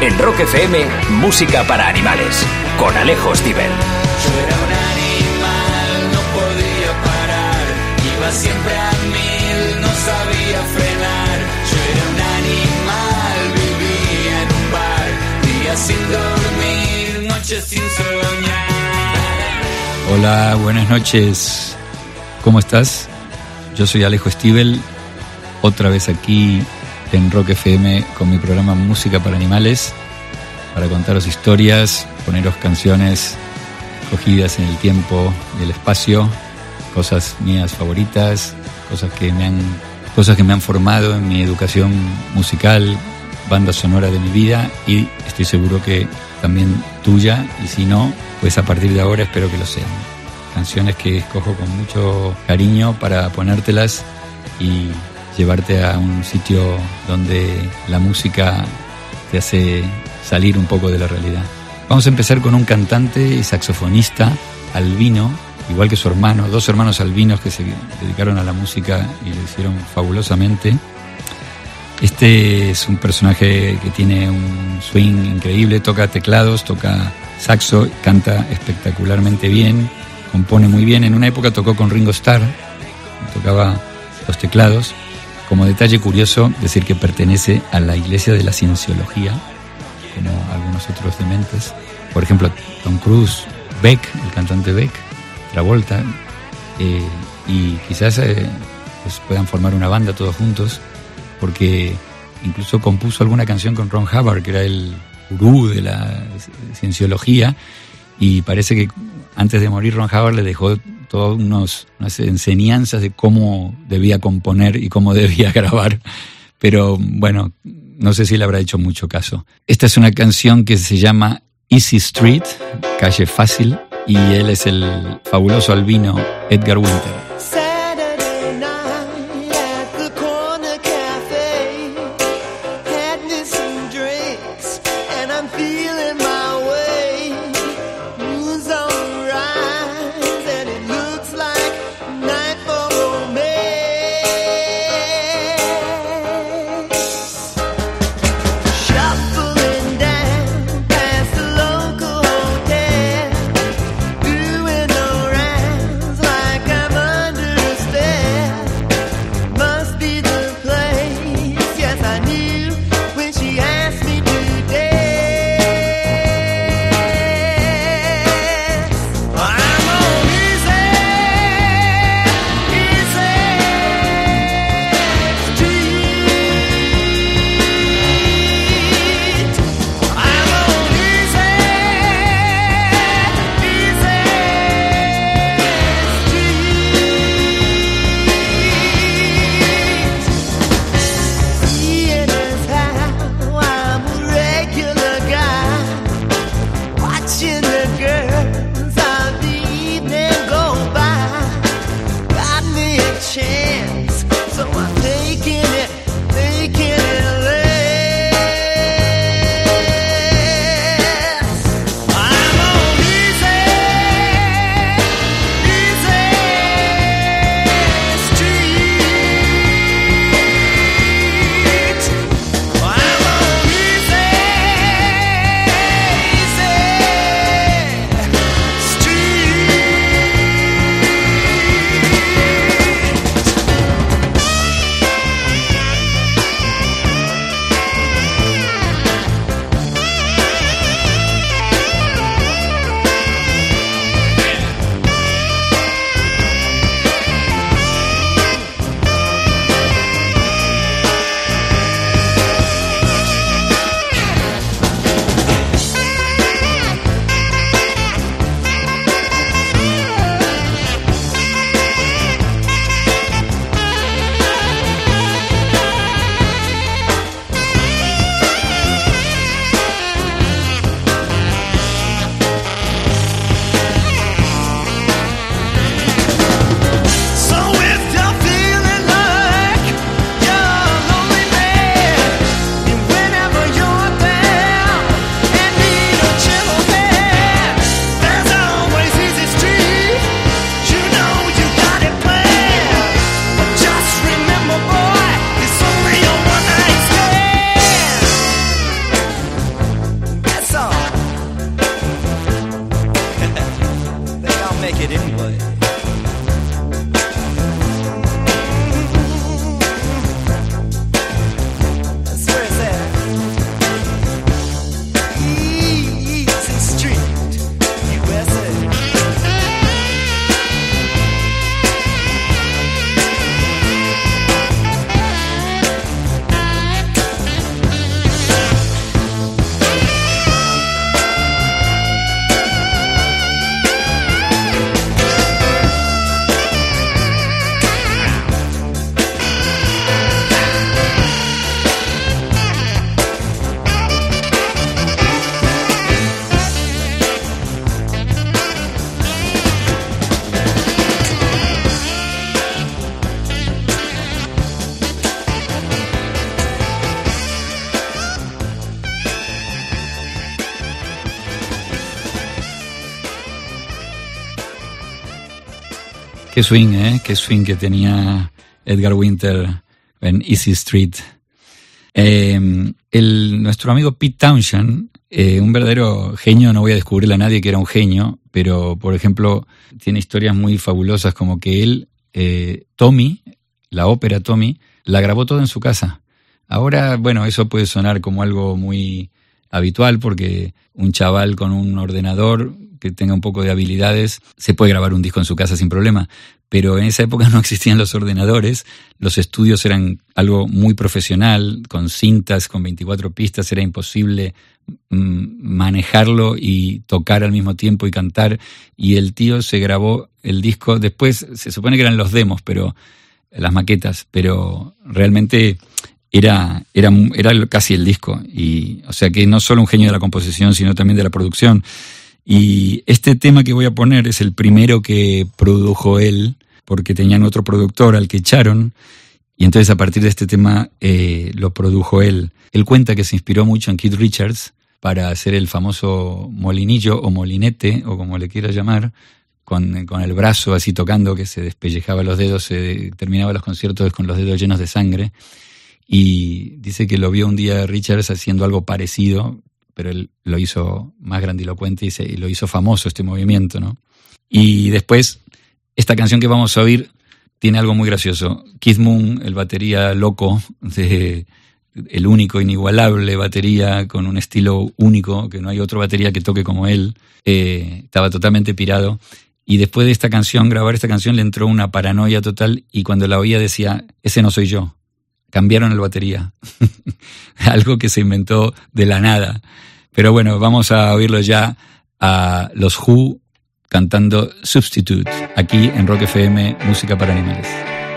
En Rock FM, música para animales, con Alejo Stivel. Yo era un animal, no podía parar, iba siempre a mil, no sabía frenar. Yo era un animal, vivía en un bar, días sin dormir, noches sin soñar. Hola, buenas noches. ¿Cómo estás? Yo soy Alejo Stivel, otra vez aquí en Rock FM con mi programa Música para Animales, para contaros historias, poneros canciones cogidas en el tiempo y el espacio, cosas mías favoritas, cosas que me han formado en mi educación musical, banda sonora de mi vida, y estoy seguro que también tuya, y si no, pues a partir de ahora espero que lo sean. Canciones que escojo con mucho cariño para ponértelas y llevarte a un sitio donde la música te hace salir un poco de la realidad. Vamos a empezar con un cantante y saxofonista albino, igual que su hermano, dos hermanos albinos que se dedicaron a la música y lo hicieron fabulosamente. Este es un personaje que tiene un swing increíble, toca teclados, toca saxo, canta espectacularmente bien, compone muy bien. En una época tocó con Ringo Starr, tocaba los teclados. Como detalle curioso, decir que pertenece a la Iglesia de la Cienciología, como algunos otros dementes. Por ejemplo, Tom Cruise, Beck, el cantante Beck, Travolta, y quizás pues puedan formar una banda todos juntos, porque incluso compuso alguna canción con Ron Hubbard, que era el gurú de la cienciología, y parece que antes de morir Ron Hubbard le dejó todas unas enseñanzas de cómo debía componer y cómo debía grabar, pero bueno, no sé si le habrá hecho mucho caso. Esta es una canción que se llama Easy Street, calle fácil, y él es el fabuloso albino Edgar Winter. Doing no rounds like I'm Qué swing, qué swing que tenía Edgar Winter en Easy Street. Nuestro amigo Pete Townshend, un verdadero genio, no voy a descubrirle a nadie que era un genio, pero por ejemplo tiene historias muy fabulosas como que él, Tommy, la ópera Tommy, la grabó toda en su casa. Ahora, bueno, eso puede sonar como algo muy habitual porque un chaval con un ordenador que tenga un poco de habilidades se puede grabar un disco en su casa sin problema, pero en esa época no existían los ordenadores, los estudios eran algo muy profesional, con cintas, con 24 pistas, era imposible manejarlo y tocar al mismo tiempo y cantar, y el tío se grabó el disco, después se supone que eran los demos, pero las maquetas, pero realmente era casi el disco, y o sea que no solo un genio de la composición, sino también de la producción. Y este tema que voy a poner es el primero que produjo él, porque tenían otro productor al que echaron, y entonces a partir de este tema lo produjo él. Él cuenta que se inspiró mucho en Keith Richards para hacer el famoso molinillo o molinete, o como le quieras llamar, con el brazo así tocando, que se despellejaba los dedos, se terminaba los conciertos con los dedos llenos de sangre. Y dice que lo vio un día Richards haciendo algo parecido, pero él lo hizo más grandilocuente y lo hizo famoso este movimiento, ¿no? Y después, esta canción que vamos a oír tiene algo muy gracioso. Keith Moon, el batería loco, el único, inigualable batería con un estilo único, que no hay otro batería que toque como él, estaba totalmente pirado. Y después de esta canción, grabar esta canción, le entró una paranoia total y cuando la oía decía, ese no soy yo. Cambiaron el batería. Algo que se inventó de la nada. Pero bueno, vamos a oírlo ya a los Who cantando Substitute, aquí en Rock FM, Música para Animales.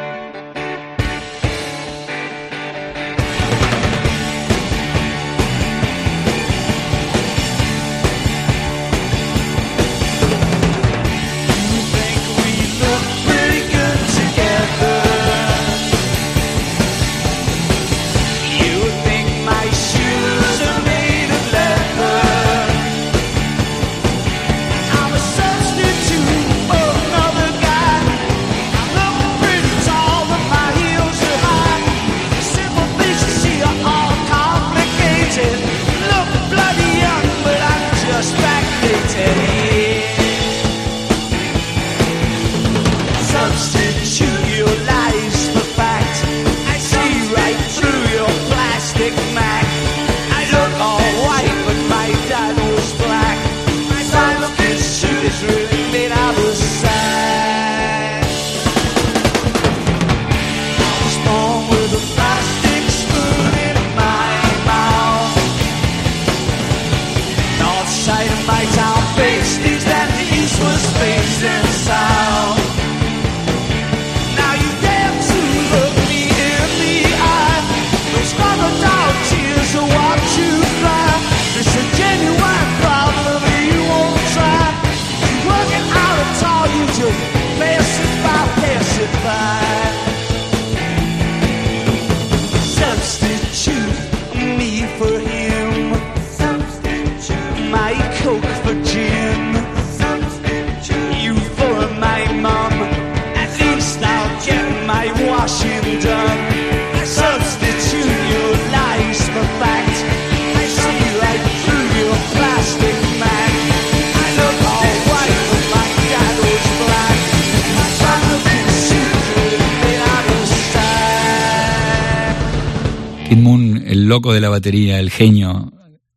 Keith Moon, el loco de la batería, el genio,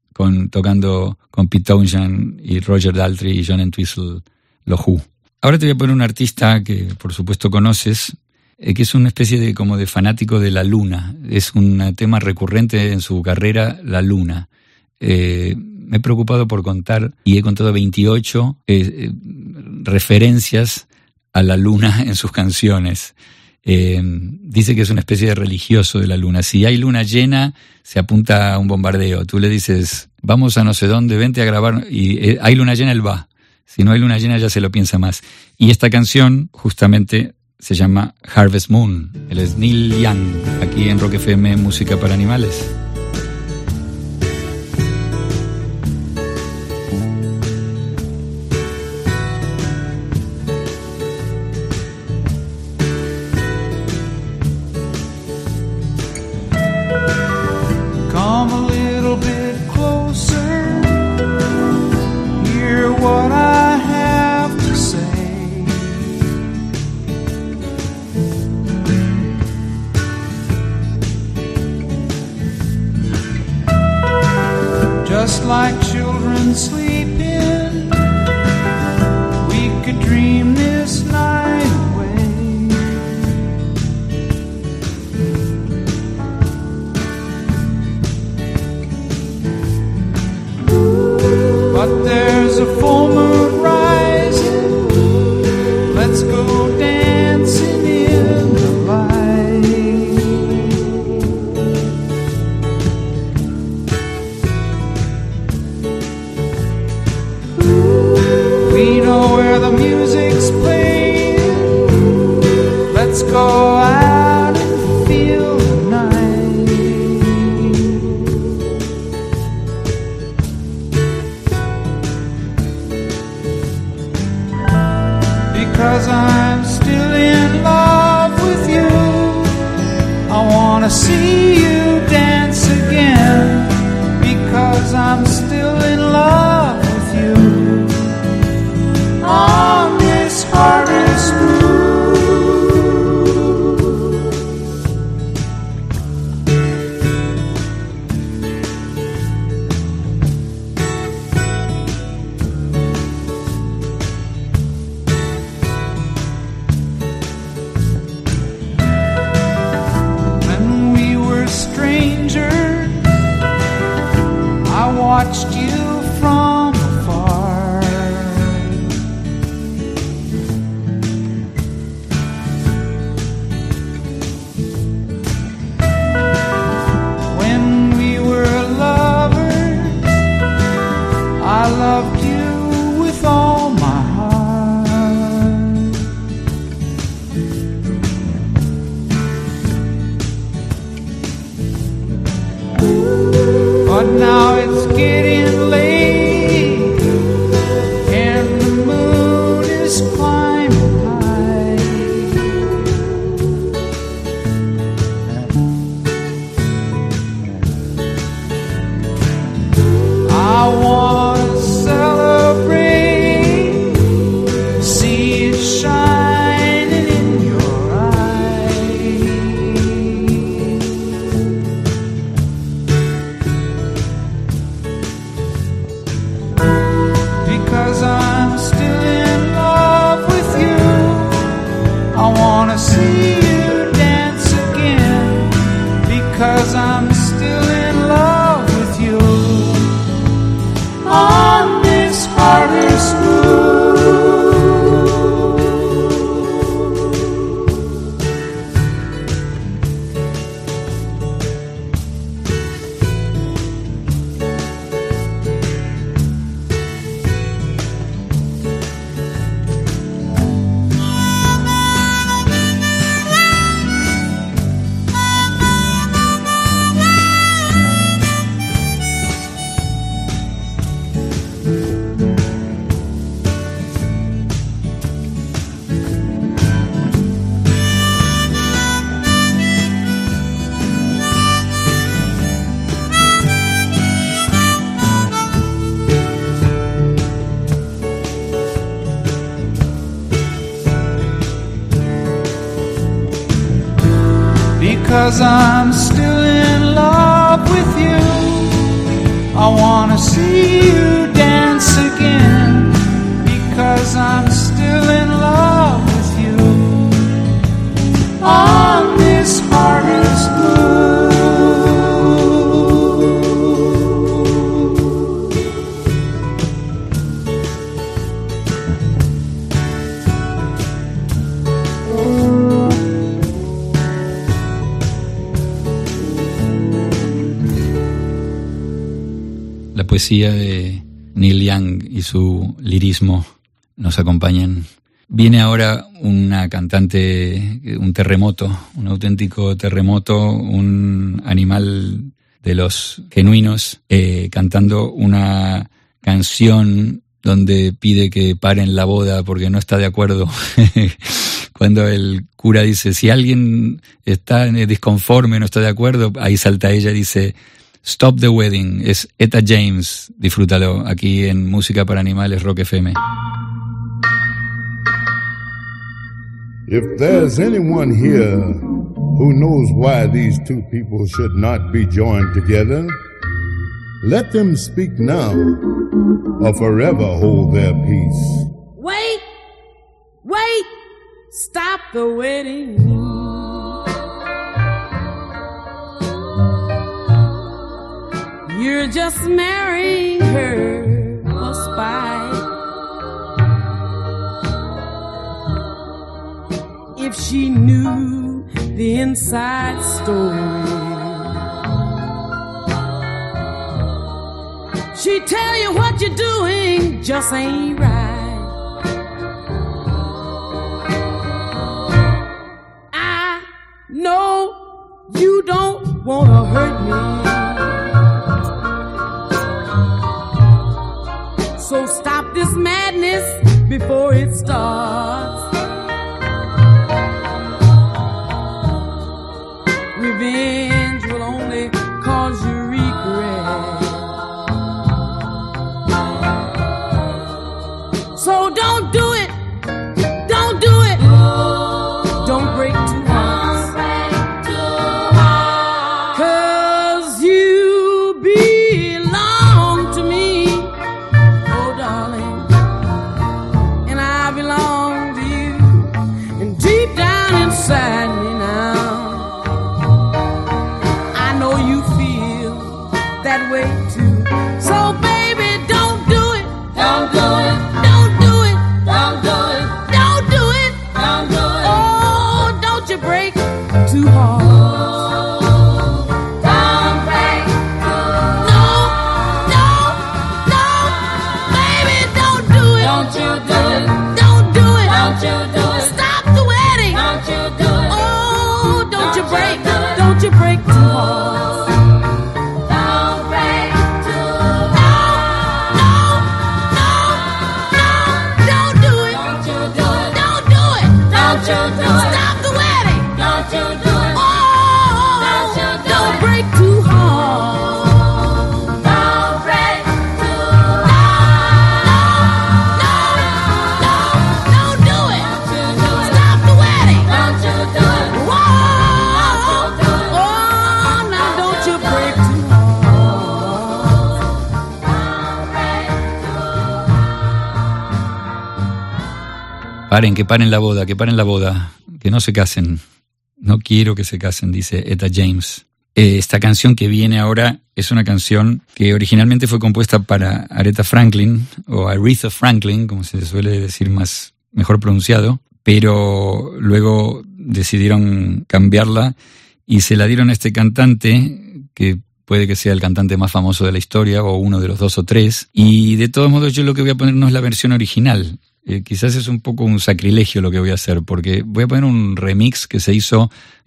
tocando con Pete Townshend y Roger Daltrey y John Entwistle, los Who. Ahora te voy a poner un artista que por supuesto conoces, que es una especie de como de fanático de la luna. Es un tema recurrente en su carrera, la luna. Me he preocupado por contar y he contado 28 referencias a la luna en sus canciones. Dice que es una especie de religioso de la luna. Si hay luna llena, se apunta a un bombardeo. Tú le dices, vamos a no sé dónde, vente a grabar, y hay luna llena, él va. Si no hay luna llena, ya se lo piensa más. Y esta canción, justamente, se llama Harvest Moon. Él es Neil Young, aquí en Rock FM, Música para Animales. just like children sleeping, we could dream this night away. But there's a full moon rising, let's go dancing in the light. We know where the music's playing, let's go out and feel the night. Because I'm still in love with you, I wanna see you dance again. Because I'm still in love with you, on this hardest groove. When we were strangers, I watched you from afar. When we were lovers, I loved you with all my heart. But now it's getting late, and the moon is climbing high. I want to celebrate, see it shining in your eyes. Because I'm still in love with you, I wanna see you dance again. Because I'm still in love with you, on this hardest groove. Because I'm still in love with you, I wanna see you dance again. Because I'm still in love with you, on this hardest groove. La poesía de Neil Young y su lirismo nos acompañan. Viene ahora una cantante, un terremoto, un auténtico terremoto, un animal de los genuinos, cantando una canción donde pide que paren la boda porque no está de acuerdo. Cuando el cura dice, si alguien está disconforme, no está de acuerdo, ahí salta ella y dice, Stop the Wedding. Es Etta James. Disfrútalo aquí en Música para Animales, Rock FM. If there's anyone here who knows why these two people should not be joined together, Let them speak now or forever hold their peace. Wait, stop the wedding. You're just marrying her for spite. If she knew the inside story, she'd tell you what you're doing just ain't right. I know you don't wanna hurt me, so stop this madness before it starts. Revenge will only cause you regret. So don't do it. Don't do it. Don't break too hard. 'Cause you belong to me, oh darling, and I belong to you. And deep down inside me now, I know you feel that way too. So baby, don't do it. Don't do it. Don't do it. Don't do it. Don't do it. Don't do it. Oh, don't you break too hard. Don't break too hard. No, baby, don't do it. Don't you do it. Don't do it. Don't you do it. Stop the wedding. Don't you do it. Oh, don't you break. Don't you break too hard. Stop the wedding! Don't you do it! Oh, don't break too hard! Don't break too hard! No, don't do it! Stop the wedding! Don't you do it! Whoa! Oh, now don't you break too hard! Paren, que paren la boda, que paren la boda, que no se casen. No quiero que se casen, dice Etta James. Esta canción que viene ahora es una canción que originalmente fue compuesta para Aretha Franklin, o Aretha Franklin, como se suele decir mejor pronunciado, pero luego decidieron cambiarla y se la dieron a este cantante, que puede que sea el cantante más famoso de la historia, o uno de los 2 o 3, y de todos modos yo lo que voy a poner no es la versión original. Quizás es un poco un sacrilegio lo que voy a hacer, porque voy a poner un remix que se hizo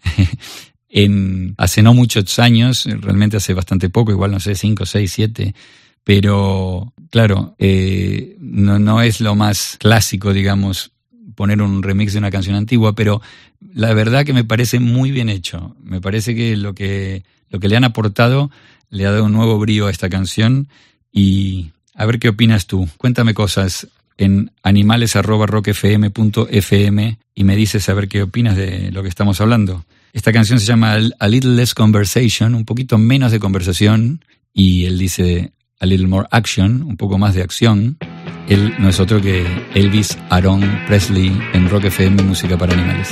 hace no muchos años, realmente hace bastante poco, igual no sé, 5, 6, 7, pero claro, no es lo más clásico, digamos, poner un remix de una canción antigua, pero la verdad que me parece muy bien hecho. Me parece que lo que le han aportado le ha dado un nuevo brío a esta canción, y a ver qué opinas tú. Cuéntame cosas en animales@rockfm.fm y me dices a ver qué opinas de lo que estamos hablando. Esta canción se llama A Little Less Conversation, un poquito menos de conversación, y él dice A Little More Action, un poco más de acción. Él no es otro que Elvis Aaron Presley en Rock FM, música para animales.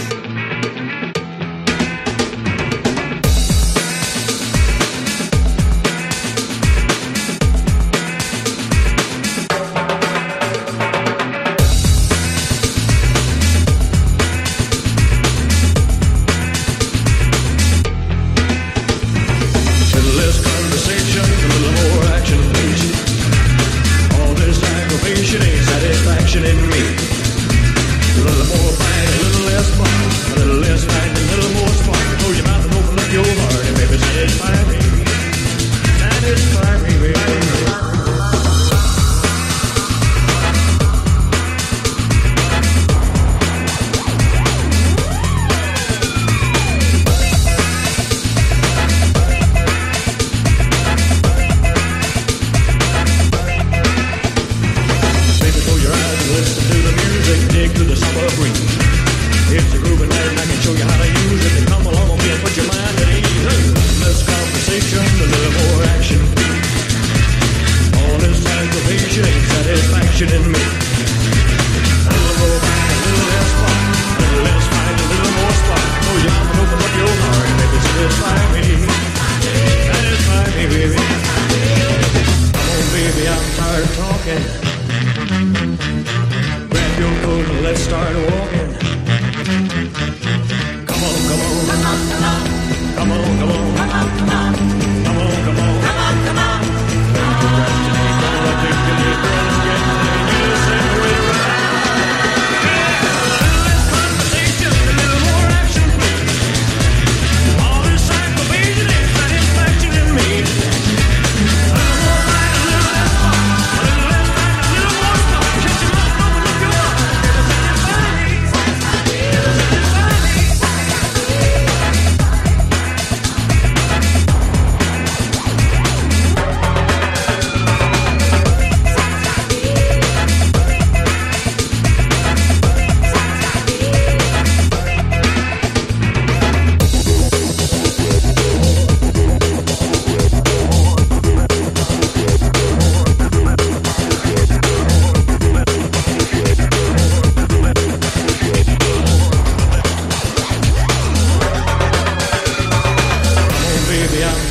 Satisfaction in me. A little more fight, a little less fun.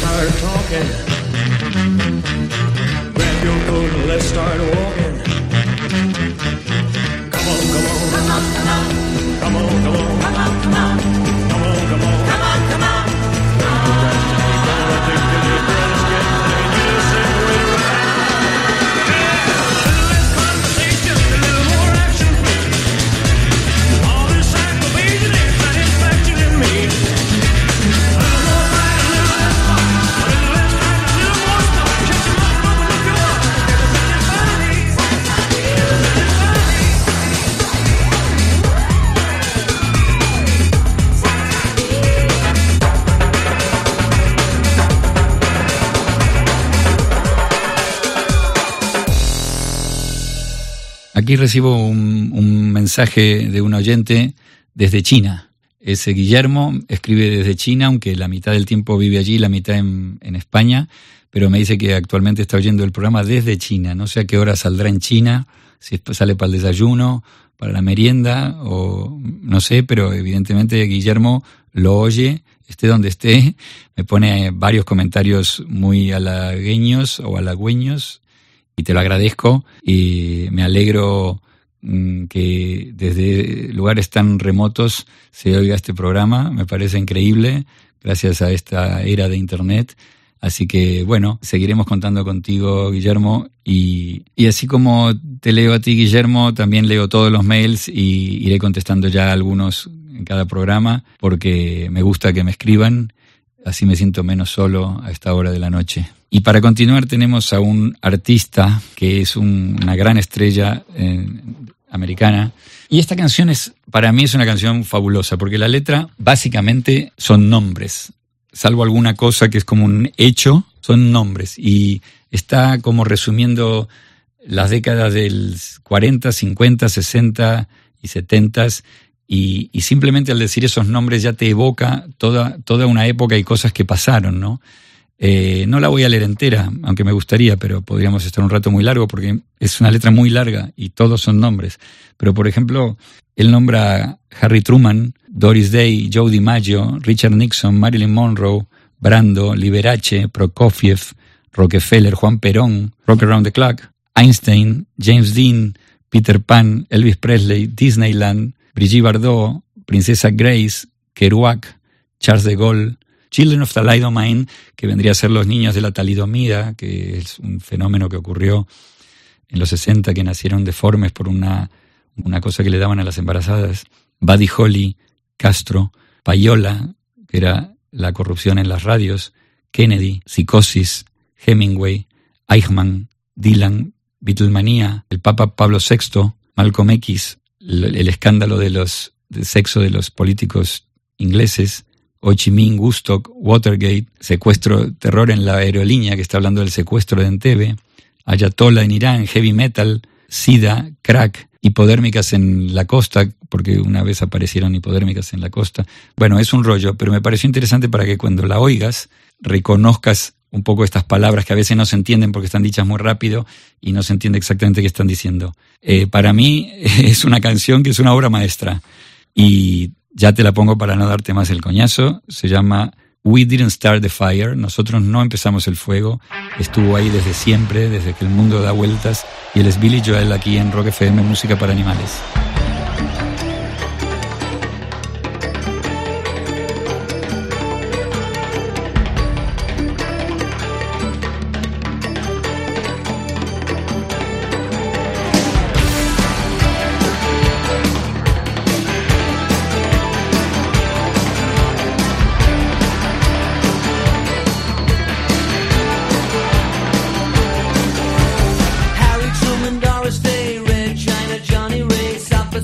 start talking. Grab your coat and let's start walking. Come on, come on. Come on, come on. Come on, come on. Come on, come on. Come on, come on. Come on, come on. Aquí recibo un mensaje de un oyente desde China. Ese Guillermo escribe desde China, aunque la mitad del tiempo vive allí, la mitad en España, pero me dice que actualmente está oyendo el programa desde China. No sé a qué hora saldrá en China, si sale para el desayuno, para la merienda, o no sé, pero evidentemente Guillermo lo oye, esté donde esté, me pone varios comentarios muy halagüeños o halagüeños, y te lo agradezco, y me alegro que desde lugares tan remotos se oiga este programa. Me parece increíble, gracias a esta era de Internet. Así que, bueno, seguiremos contando contigo, Guillermo, y así como te leo a ti, Guillermo, también leo todos los mails y iré contestando ya algunos en cada programa, porque me gusta que me escriban, así me siento menos solo a esta hora de la noche. Y para continuar tenemos a un artista que es una gran estrella americana. Y esta canción para mí es una canción fabulosa, porque la letra básicamente son nombres. Salvo alguna cosa que es como un hecho, son nombres. Y está como resumiendo las décadas del 40, 50, 60 y 70. Y simplemente al decir esos nombres ya te evoca toda una época y cosas que pasaron, ¿no? No la voy a leer entera, aunque me gustaría, pero podríamos estar un rato muy largo porque es una letra muy larga y todos son nombres. Pero, por ejemplo, él nombra a Harry Truman, Doris Day, Joe DiMaggio, Richard Nixon, Marilyn Monroe, Brando, Liberace, Prokofiev, Rockefeller, Juan Perón, Rock Around the Clock, Einstein, James Dean, Peter Pan, Elvis Presley, Disneyland, Brigitte Bardot, Princesa Grace, Kerouac, Charles de Gaulle, Children of Thalidomide, que vendría a ser los niños de la talidomida, que es un fenómeno que ocurrió en los 60, que nacieron deformes por una cosa que le daban a las embarazadas. Buddy Holly, Castro, Payola, que era la corrupción en las radios, Kennedy, Psicosis, Hemingway, Eichmann, Dylan, Beatlemanía, el Papa Pablo VI, Malcolm X, el escándalo del sexo de los políticos ingleses, Ho Chi Minh, Woodstock, Watergate, secuestro, terror en la aerolínea, que está hablando del secuestro de Entebbe, Ayatollah en Irán, heavy metal, SIDA, crack, hipodérmicas en la costa, porque una vez aparecieron hipodérmicas en la costa. Bueno, es un rollo, pero me pareció interesante para que cuando la oigas reconozcas un poco estas palabras que a veces no se entienden porque están dichas muy rápido y no se entiende exactamente qué están diciendo. Para mí es una canción que es una obra maestra y ya te la pongo para no darte más el coñazo. Se llama We Didn't Start the Fire. Nosotros no empezamos el fuego. Estuvo ahí desde siempre, desde que el mundo da vueltas. Y él es Billy Joel aquí en Rock FM, Música para Animales. Harry Truman, Doris Day, Red China, Johnny Ray, South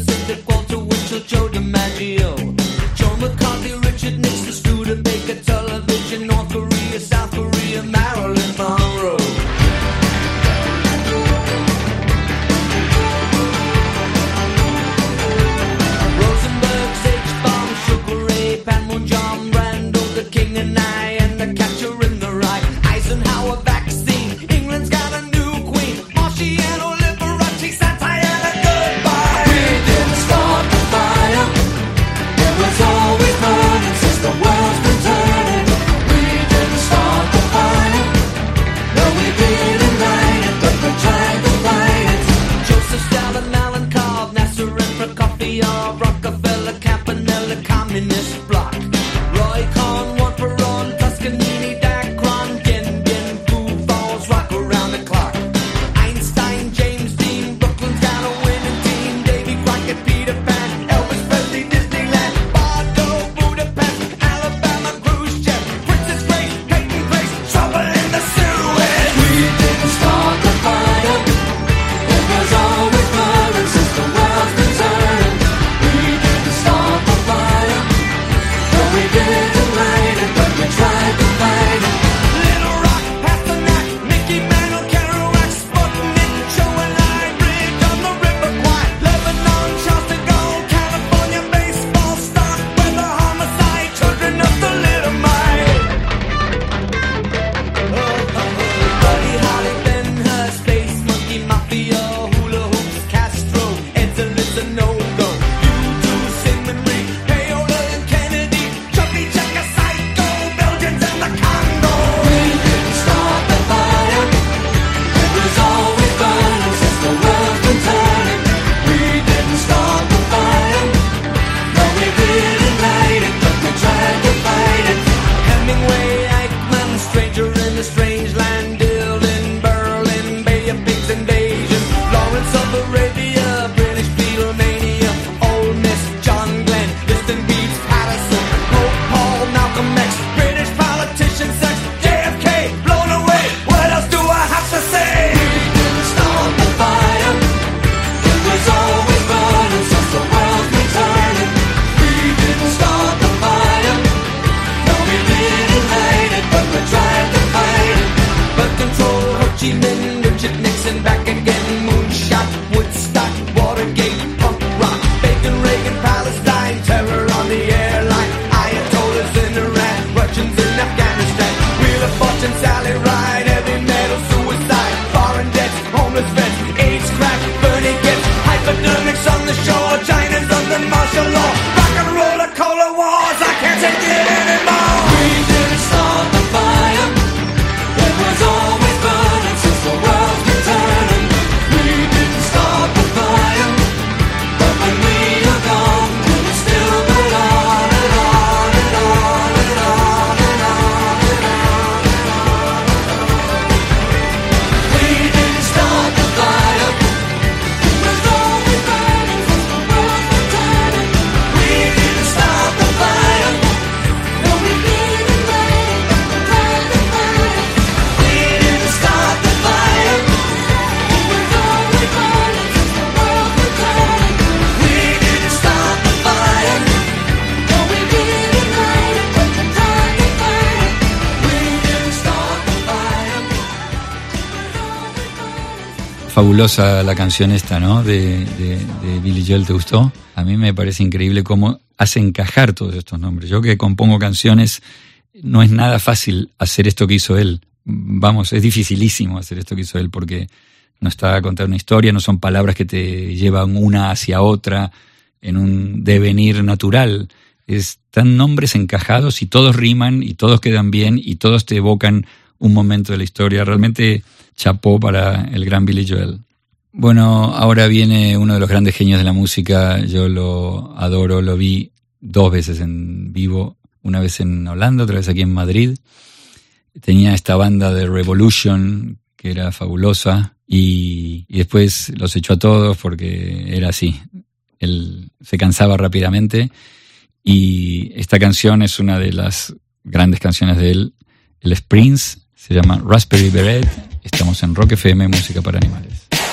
fabulosa la canción esta, ¿no? De Billy Joel, ¿te gustó? A mí me parece increíble cómo hace encajar todos estos nombres. Yo que compongo canciones, no es nada fácil hacer esto que hizo él. Vamos, es dificilísimo hacer esto que hizo él porque no está contando una historia, no son palabras que te llevan una hacia otra en un devenir natural. Están nombres encajados y todos riman y todos quedan bien y todos te evocan un momento de la historia. Realmente chapó para el gran Billy Joel. Bueno, ahora viene uno de los grandes genios de la música. Yo lo adoro, lo vi 2 veces en vivo, una vez en Holanda, otra vez aquí en Madrid. Tenía esta banda de Revolution que era fabulosa y después los echó a todos porque era así. Él se cansaba rápidamente y esta canción es una de las grandes canciones de él. Él es Prince, se llama Raspberry Beret. Estamos en Rock FM, música para animales.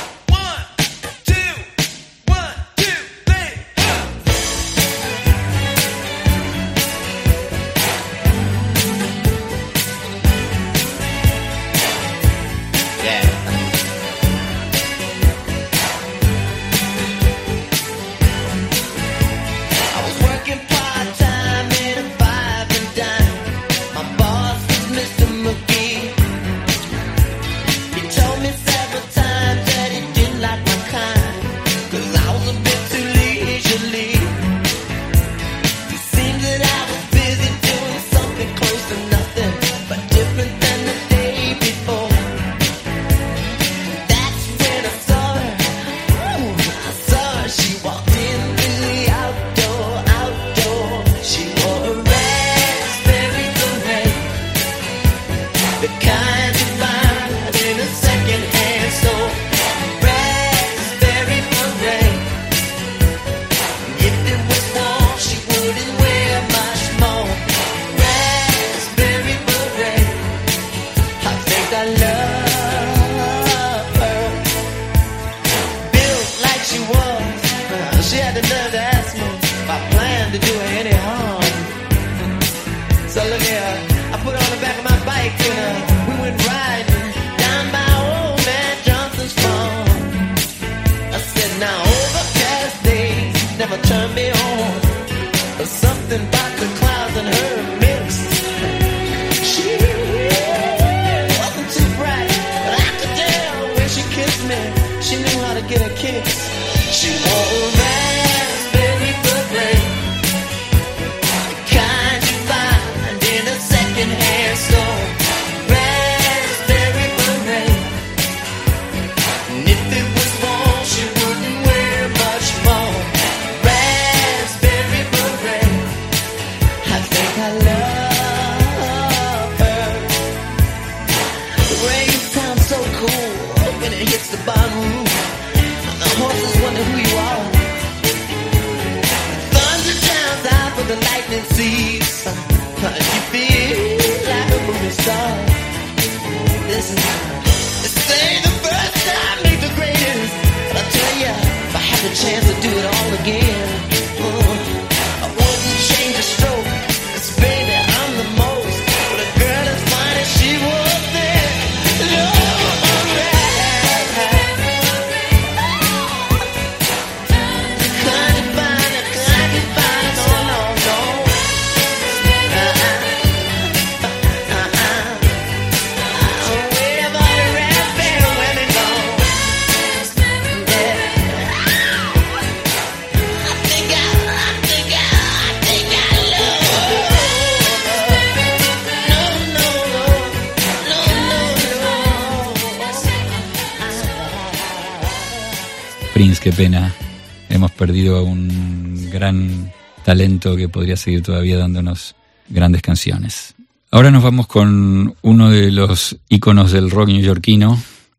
Prince, qué pena. Hemos perdido a un gran talento que podría seguir todavía dándonos grandes canciones. Ahora nos vamos con uno de los íconos del rock neoyorquino.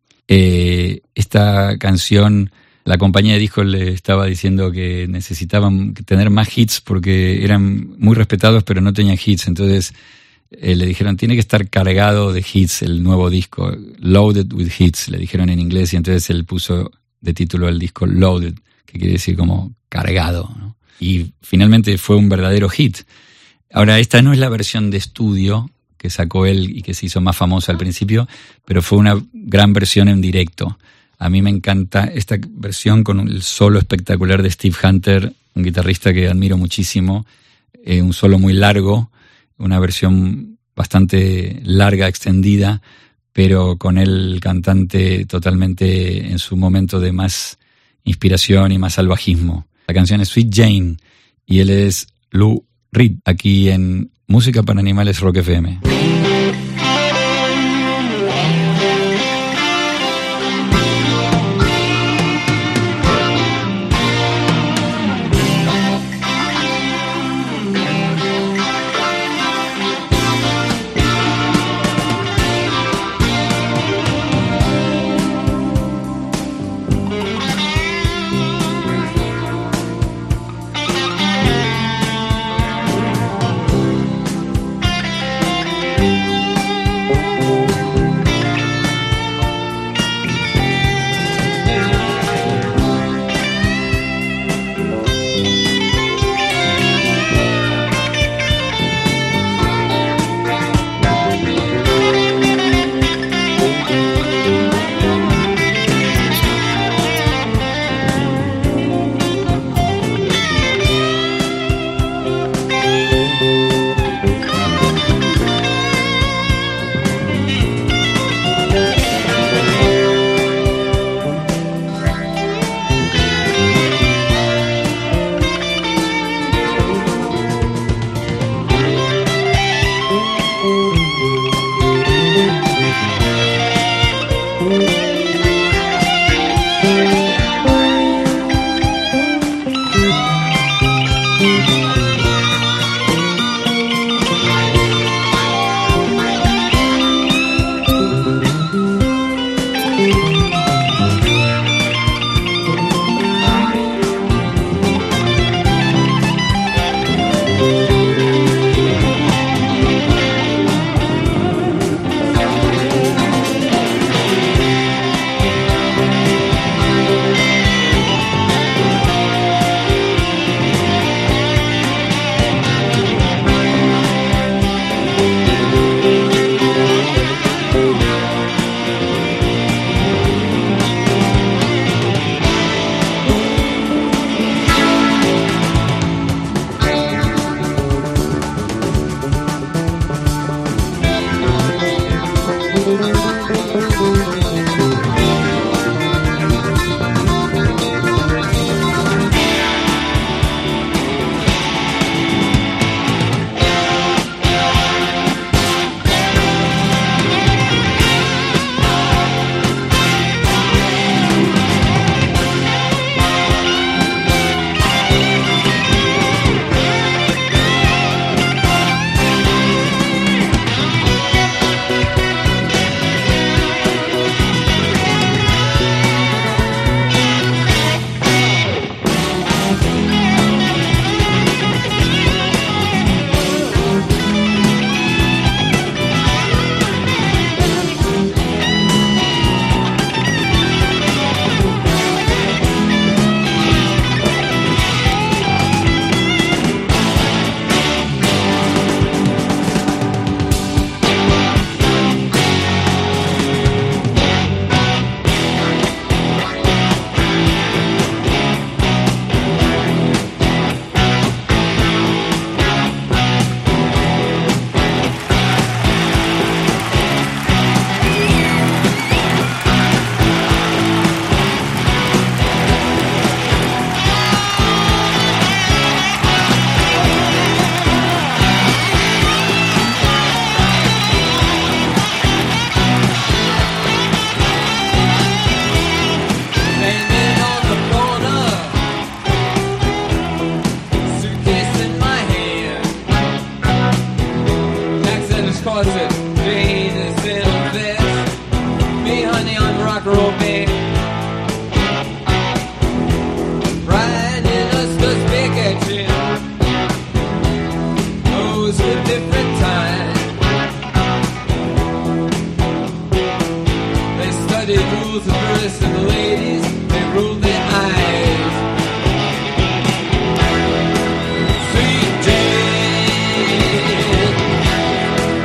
Esta canción, la compañía de discos le estaba diciendo que necesitaban tener más hits porque eran muy respetados pero no tenían hits. Entonces le dijeron, tiene que estar cargado de hits el nuevo disco. Loaded with hits, le dijeron en inglés, y entonces él puso de título el disco Loaded, que quiere decir como cargado, ¿no? Y finalmente fue un verdadero hit. Ahora, esta no es la versión de estudio que sacó él y que se hizo más famosa al principio, pero fue una gran versión en directo. A mí me encanta esta versión con el solo espectacular de Steve Hunter, un guitarrista que admiro muchísimo, un solo muy largo, una versión bastante larga, extendida, pero con el cantante totalmente en su momento de más inspiración y más salvajismo. La canción es Sweet Jane y él es Lou Reed, aquí en Música para Animales Rock FM.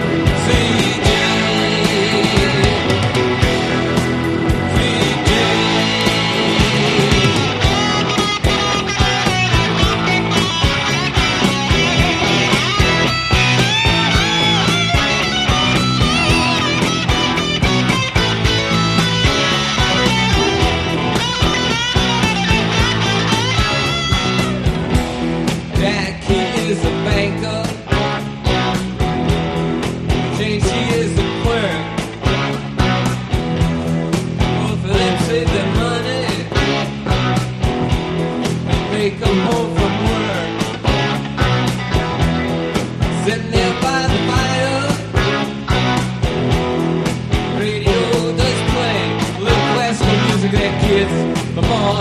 Sweet Jane.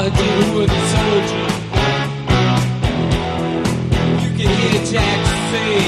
I did wouldn't told you. You can hear Jack say,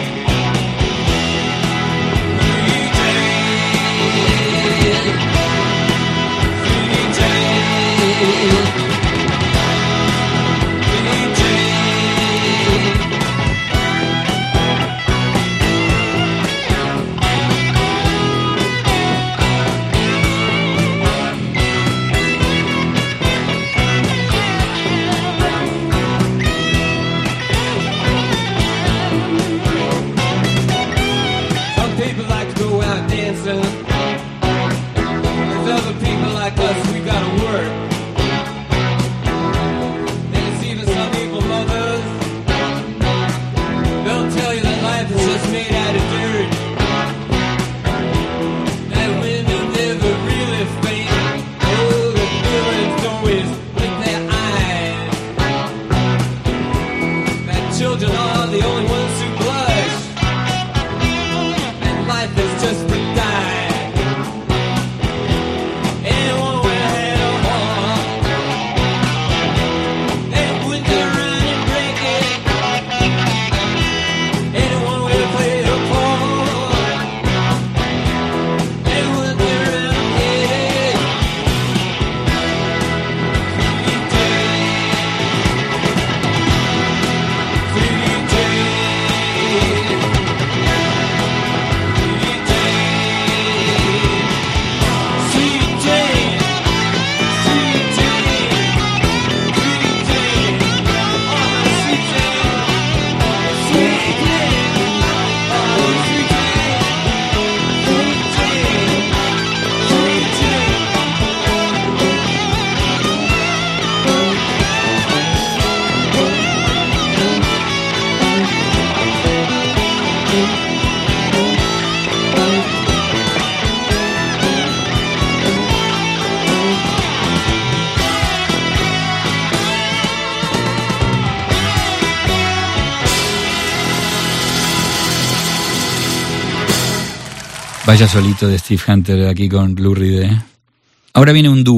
Vaya solito de Steve Hunter aquí con Lou Reed. Ahora viene un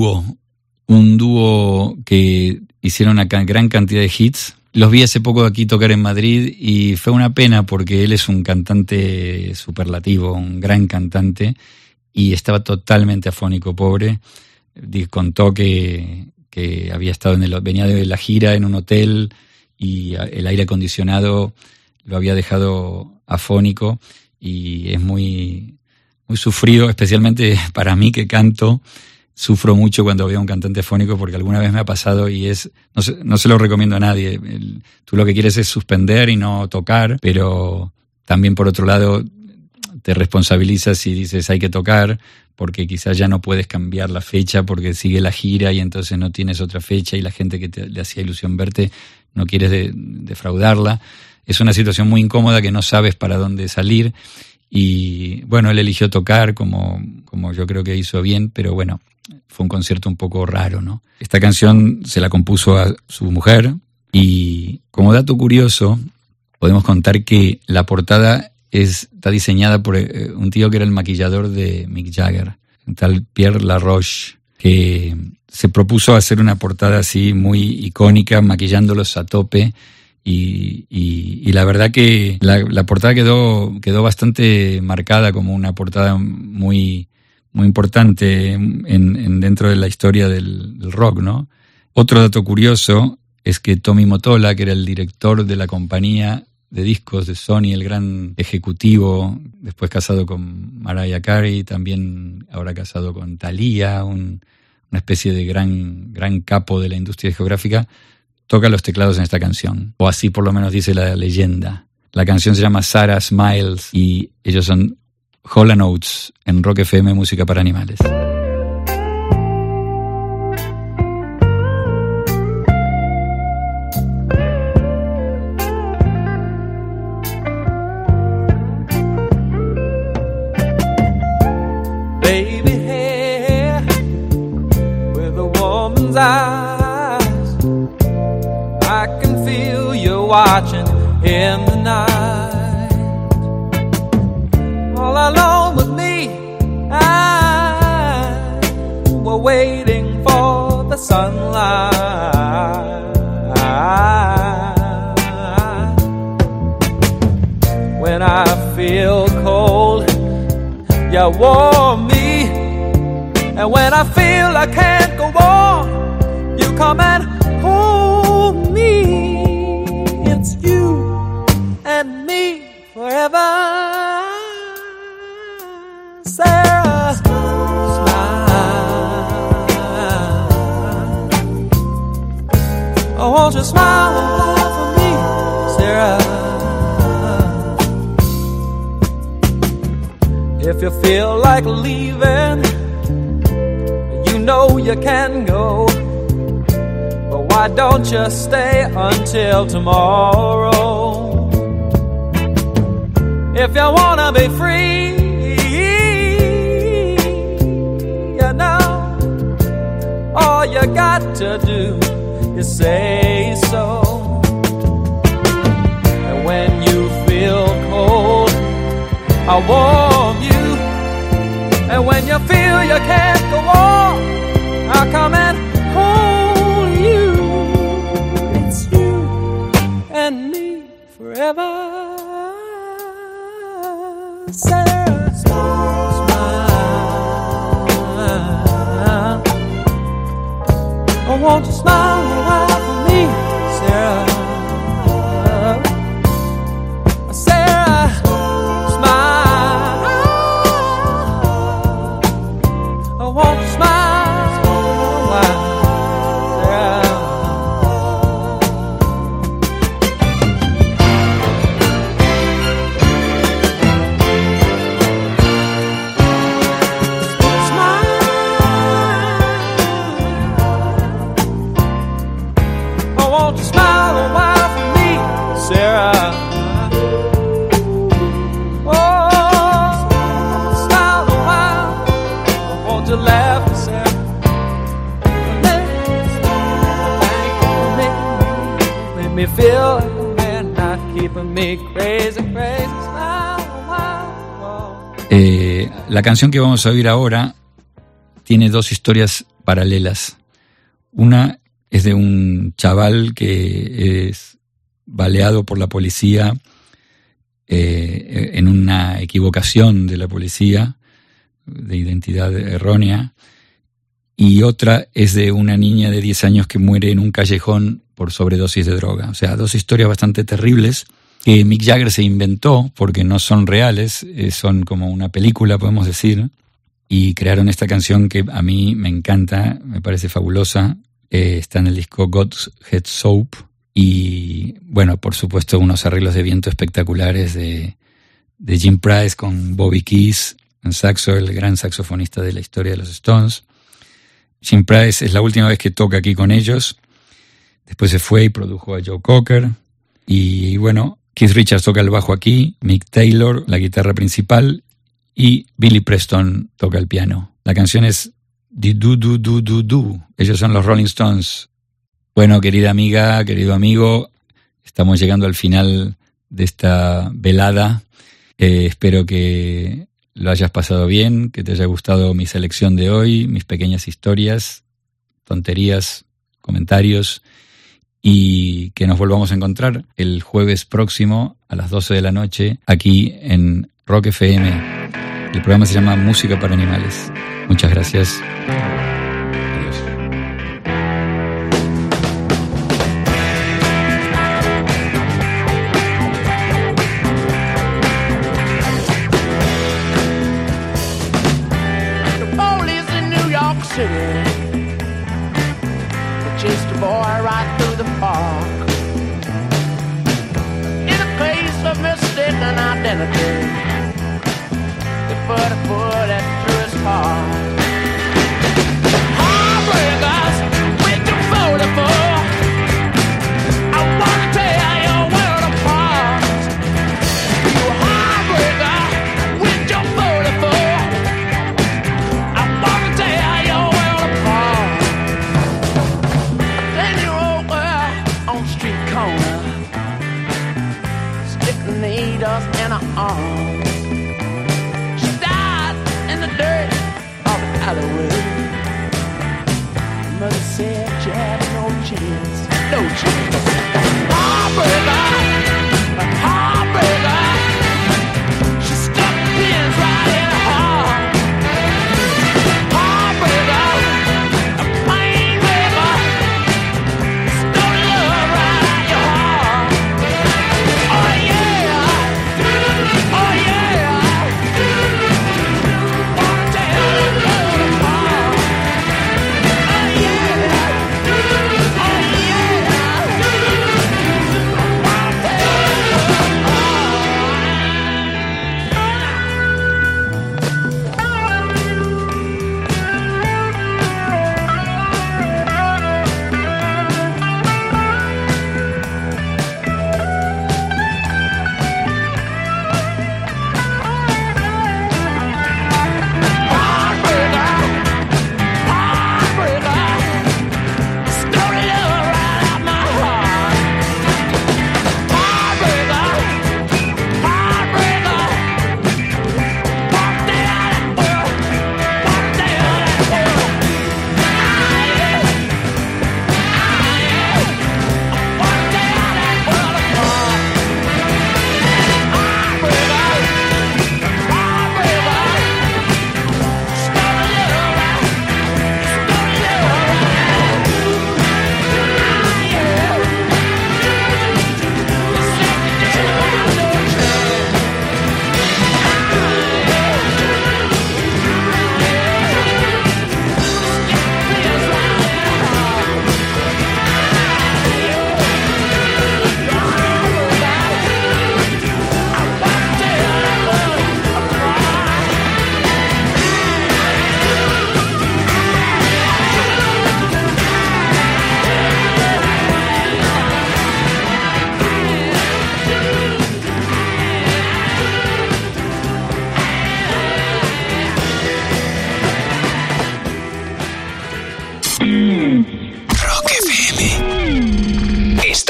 dúo que hicieron una gran cantidad de hits. Los vi hace poco aquí tocar en Madrid y fue una pena porque él es un cantante superlativo, un gran cantante, y estaba totalmente afónico, pobre. Contó que había estado venía de la gira en un hotel y el aire acondicionado lo había dejado afónico, y es muy sufrido, especialmente para mí que canto. Sufro mucho cuando veo a un cantante afónico porque alguna vez me ha pasado y no se lo recomiendo a nadie. Tú lo que quieres es suspender y no tocar, pero también por otro lado te responsabilizas y dices hay que tocar porque quizás ya no puedes cambiar la fecha porque sigue la gira y entonces no tienes otra fecha y la gente que le hacía ilusión verte no quieres defraudarla. Es una situación muy incómoda que no sabes para dónde salir. Y bueno, él eligió tocar como yo creo que hizo bien, pero bueno, fue un concierto un poco raro, ¿no? Esta canción se la compuso a su mujer y como dato curioso podemos contar que la portada está diseñada por un tío que era el maquillador de Mick Jagger, un tal Pierre Laroche, que se propuso hacer una portada así muy icónica, maquillándolos a tope. Y la verdad que la portada quedó bastante marcada como una portada muy, muy importante dentro de la historia del rock, ¿no? Otro dato curioso es que Tommy Mottola, que era el director de la compañía de discos de Sony, el gran ejecutivo, después casado con Mariah Carey, también ahora casado con Thalía, una especie de gran capo de la industria discográfica, toca los teclados en esta canción, o así por lo menos dice la leyenda. La canción se llama Sarah Smiles y ellos son Hall & Oates en Rock FM, música para animales. Baby hair with a woman's eyes, I can feel you watching in the night. All alone with me, we're waiting for the sunlight. When I feel cold, you warm me. And when I feel I can't go on, you come and hold me. It's you and me forever. Sarah, smile. Oh, won't you smile for me, Sarah? If you feel like leaving, you know you can go. But why don't you stay until tomorrow? If you wanna be free, you know, all you got to do is say so. And when you feel cold, I'll warm you. And when you feel you can't go on, I'll come and hold you. It's you and me forever. Sarah, smile. Oh, won't you smile a while for me, Sarah? Sarah, smile. Oh, won't you smile a while, Sarah? Won't you smile a while for me, Sarah? Oh, smile a while. Won't you laugh, Sarah? Make me feel like a man, not keeping me crazy, crazy. Smile a while. La canción que vamos a oír ahora tiene dos historias paralelas. Una es de un chaval que es baleado por la policía en una equivocación de la policía, de identidad errónea, y otra es de una niña de 10 años que muere en un callejón por sobredosis de droga. O sea, dos historias bastante terribles que Mick Jagger se inventó porque no son reales, son como una película, podemos decir, y crearon esta canción que a mí me encanta, me parece fabulosa. Está en el disco God's Head Soap y, bueno, por supuesto, unos arreglos de viento espectaculares de Jim Price con Bobby Keys en saxo, el gran saxofonista de la historia de los Stones. Jim Price es la última vez que toca aquí con ellos. Después se fue y produjo a Joe Cocker. Y, bueno, Keith Richards toca el bajo aquí, Mick Taylor la guitarra principal y Billy Preston toca el piano. La canción es Do. Ellos son los Rolling Stones. Bueno, querida amiga, querido amigo, estamos llegando al final de esta velada. Espero que lo hayas pasado bien, que te haya gustado mi selección de hoy, mis pequeñas historias, tonterías, comentarios, y que nos volvamos a encontrar el jueves próximo a las 12 de la noche aquí en Rock FM. El programa se llama Música para Animales. Muchas gracias. Adiós. The police in New York City chased a boy right through the park in a case of mistaken identity. They put a bullet through his heart. Heartbreakers, with your photo for. I wanna tear your world apart. You heartbreaker, with your photo for. I wanna tear your world apart. A 10-year-old girl on the street corner, sticking needles in her arm. Hollywood. Mother said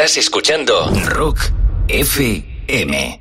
Estás escuchando Rock FM.